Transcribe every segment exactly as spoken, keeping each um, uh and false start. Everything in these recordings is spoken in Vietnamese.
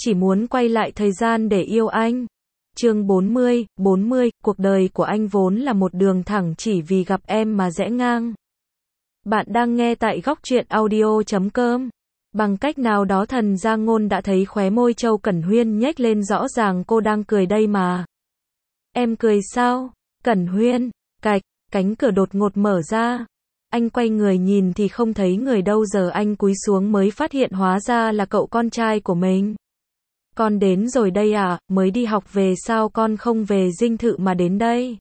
chỉ muốn quay lại thời gian để yêu anh. Chương bốn mươi, bốn mươi, cuộc đời của anh vốn là một đường thẳng chỉ vì gặp em mà rẽ ngang. Bạn đang nghe tại góc truyện audio chấm com. Bằng cách nào đó Thần Giang Ngôn đã thấy khóe môi Châu Cẩn Huyên nhếch lên, rõ ràng cô đang cười đây mà. Em cười sao? Cẩn Huyên, cạch, cánh cửa đột ngột mở ra. Anh quay người nhìn thì không thấy người đâu, giờ anh cúi xuống mới phát hiện hóa ra là cậu con trai của mình. Con đến rồi đây à, mới đi học về sao con không về dinh thự mà đến đây?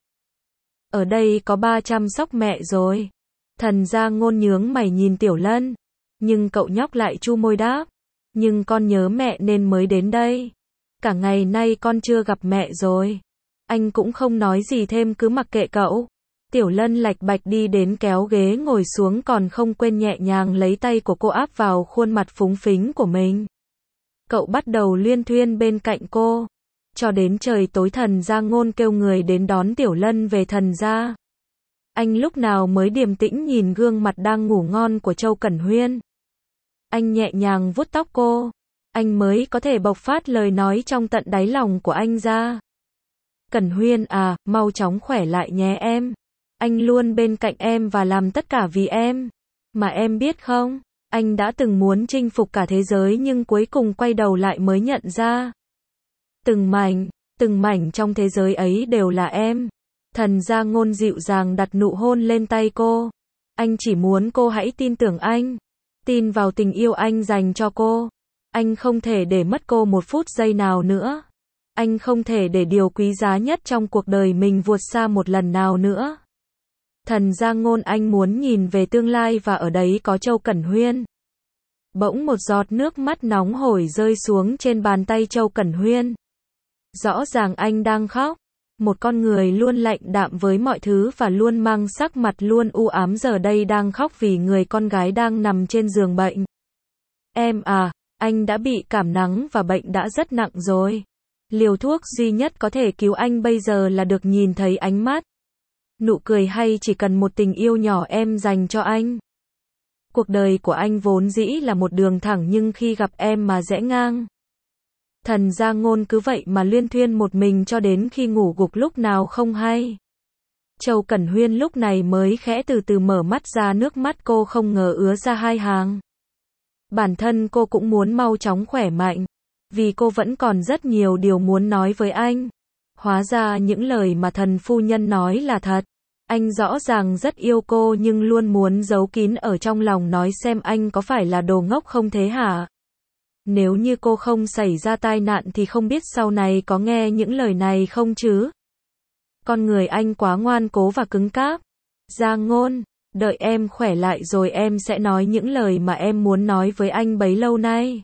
Ở đây có ba chăm sóc mẹ rồi. Thần Giang Ngôn nhướng mày nhìn Tiểu Lân. Nhưng cậu nhóc lại chu môi đáp. Nhưng con nhớ mẹ nên mới đến đây. Cả ngày nay con chưa gặp mẹ rồi. Anh cũng không nói gì thêm, cứ mặc kệ cậu. Tiểu Lân lạch bạch đi đến kéo ghế ngồi xuống, còn không quên nhẹ nhàng lấy tay của cô áp vào khuôn mặt phúng phính của mình. Cậu bắt đầu luyên thuyên bên cạnh cô. Cho đến trời tối Thần Giang Ngôn kêu người đến đón Tiểu Lân về Thần gia. Anh lúc nào mới điềm tĩnh nhìn gương mặt đang ngủ ngon của Châu Cẩn Huyên. Anh nhẹ nhàng vuốt tóc cô. Anh mới có thể bộc phát lời nói trong tận đáy lòng của anh ra. Cẩn Huyên à, mau chóng khỏe lại nhé em. Anh luôn bên cạnh em và làm tất cả vì em. Mà em biết không, anh đã từng muốn chinh phục cả thế giới nhưng cuối cùng quay đầu lại mới nhận ra. Từng mảnh, từng mảnh trong thế giới ấy đều là em. Thần Giang Ngôn dịu dàng đặt nụ hôn lên tay cô. Anh chỉ muốn cô hãy tin tưởng anh. Tin vào tình yêu anh dành cho cô. Anh không thể để mất cô một phút giây nào nữa. Anh không thể để điều quý giá nhất trong cuộc đời mình vụt xa một lần nào nữa. Thần Giang Ngôn, anh muốn nhìn về tương lai và ở đấy có Châu Cẩn Huyên. Bỗng một giọt nước mắt nóng hổi rơi xuống trên bàn tay Châu Cẩn Huyên. Rõ ràng anh đang khóc. Một con người luôn lạnh đạm với mọi thứ và luôn mang sắc mặt luôn u ám giờ đây đang khóc vì người con gái đang nằm trên giường bệnh. Em à, anh đã bị cảm nắng và bệnh đã rất nặng rồi. Liều thuốc duy nhất có thể cứu anh bây giờ là được nhìn thấy ánh mắt, nụ cười hay chỉ cần một tình yêu nhỏ em dành cho anh. Cuộc đời của anh vốn dĩ là một đường thẳng nhưng khi gặp em mà rẽ ngang. Thần Giang Ngôn cứ vậy mà luyên thuyên một mình cho đến khi ngủ gục lúc nào không hay. Châu Cẩn Huyên lúc này mới khẽ từ từ mở mắt ra, nước mắt cô không ngờ ứa ra hai hàng. Bản thân cô cũng muốn mau chóng khỏe mạnh, vì cô vẫn còn rất nhiều điều muốn nói với anh. Hóa ra những lời mà thần phu nhân nói là thật. Anh rõ ràng rất yêu cô nhưng luôn muốn giấu kín ở trong lòng, nói xem anh có phải là đồ ngốc không thế hả? Nếu như cô không xảy ra tai nạn thì không biết sau này có nghe những lời này không chứ? Con người anh quá ngoan cố và cứng cáp. Giang Ngôn, đợi em khỏe lại rồi em sẽ nói những lời mà em muốn nói với anh bấy lâu nay.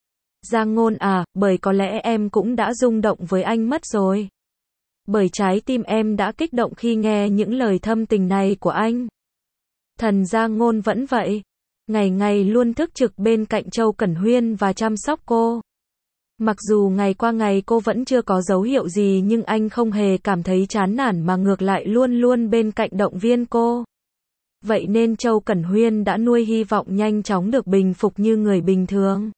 Giang Ngôn à, bởi có lẽ em cũng đã rung động với anh mất rồi. Bởi trái tim em đã kích động khi nghe những lời thâm tình này của anh. Thần Giang Ngôn vẫn vậy. Ngày ngày luôn thức trực bên cạnh Châu Cẩn Huyên và chăm sóc cô. Mặc dù ngày qua ngày cô vẫn chưa có dấu hiệu gì nhưng anh không hề cảm thấy chán nản mà ngược lại luôn luôn bên cạnh động viên cô. Vậy nên Châu Cẩn Huyên đã nuôi hy vọng nhanh chóng được bình phục như người bình thường.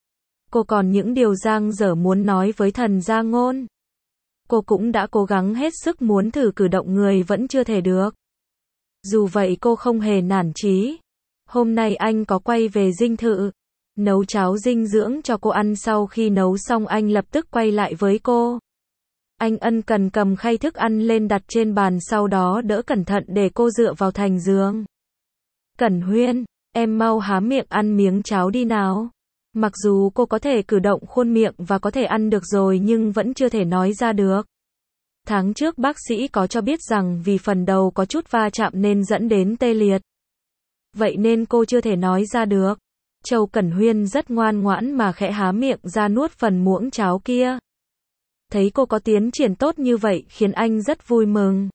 Cô còn những điều dang dở muốn nói với Thần Giang Ngôn. Cô cũng đã cố gắng hết sức muốn thử cử động người vẫn chưa thể được. Dù vậy cô không hề nản chí. Hôm nay anh có quay về dinh thự, nấu cháo dinh dưỡng cho cô ăn, sau khi nấu xong anh lập tức quay lại với cô. Anh ân cần cầm khay thức ăn lên đặt trên bàn, sau đó đỡ cẩn thận để cô dựa vào thành giường. Cẩn Huyên, em mau há miệng ăn miếng cháo đi nào. Mặc dù cô có thể cử động khuôn miệng và có thể ăn được rồi nhưng vẫn chưa thể nói ra được. Tháng trước bác sĩ có cho biết rằng vì phần đầu có chút va chạm nên dẫn đến tê liệt. Vậy nên cô chưa thể nói ra được. Châu Cẩn Huyên rất ngoan ngoãn mà khẽ há miệng ra nuốt phần muỗng cháo kia. Thấy cô có tiến triển tốt như vậy khiến anh rất vui mừng.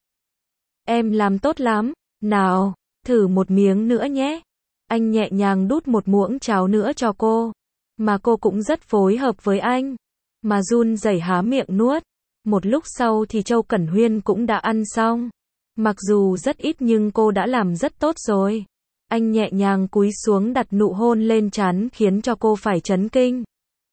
Em làm tốt lắm. Nào, thử một miếng nữa nhé. Anh nhẹ nhàng đút một muỗng cháo nữa cho cô. Mà cô cũng rất phối hợp với anh. Mà run rẩy há miệng nuốt. Một lúc sau thì Châu Cẩn Huyên cũng đã ăn xong. Mặc dù rất ít nhưng cô đã làm rất tốt rồi. Anh nhẹ nhàng cúi xuống đặt nụ hôn lên trán khiến cho cô phải chấn kinh.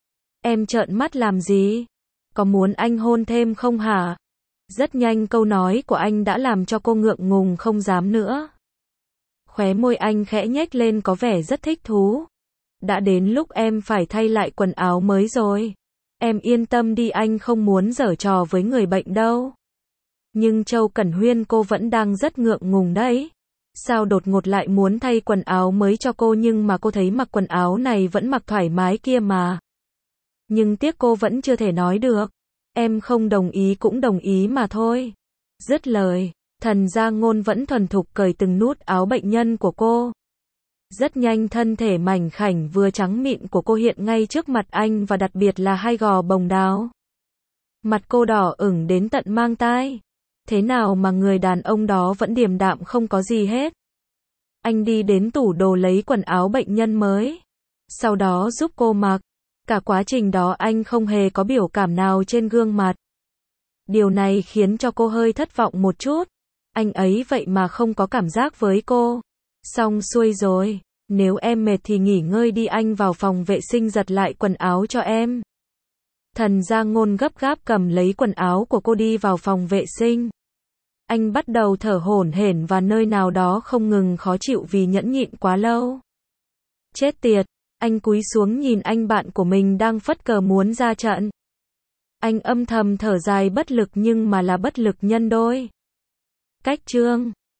Em trợn mắt làm gì? Có muốn anh hôn thêm không hả? Rất nhanh câu nói của anh đã làm cho cô ngượng ngùng không dám nữa. Khóe môi anh khẽ nhếch lên có vẻ rất thích thú. Đã đến lúc em phải thay lại quần áo mới rồi. Em yên tâm đi, anh không muốn giở trò với người bệnh đâu. Nhưng Châu Cẩn Huyên, cô vẫn đang rất ngượng ngùng đấy. Sao đột ngột lại muốn thay quần áo mới cho cô, nhưng mà cô thấy mặc quần áo này vẫn mặc thoải mái kia mà. Nhưng tiếc cô vẫn chưa thể nói được. Em không đồng ý cũng đồng ý mà thôi. Dứt lời, Thần Gia Ngôn vẫn thuần thục cởi từng nút áo bệnh nhân của cô. Rất nhanh thân thể mảnh khảnh vừa trắng mịn của cô hiện ngay trước mặt anh, và đặc biệt là hai gò bồng đào. Mặt cô đỏ ửng đến tận mang tai. Thế nào mà người đàn ông đó vẫn điềm đạm không có gì hết. Anh đi đến tủ đồ lấy quần áo bệnh nhân mới. Sau đó giúp cô mặc. Cả quá trình đó anh không hề có biểu cảm nào trên gương mặt. Điều này khiến cho cô hơi thất vọng một chút. Anh ấy vậy mà không có cảm giác với cô. Xong xuôi rồi. Nếu em mệt thì nghỉ ngơi đi, anh vào phòng vệ sinh giặt lại quần áo cho em. Thần Gia Ngôn gấp gáp cầm lấy quần áo của cô đi vào phòng vệ sinh. Anh bắt đầu thở hổn hển và nơi nào đó không ngừng khó chịu vì nhẫn nhịn quá lâu. Chết tiệt, anh cúi xuống nhìn anh bạn của mình đang phất cờ muốn ra trận. Anh âm thầm thở dài bất lực, nhưng mà là bất lực nhân đôi. Cách chương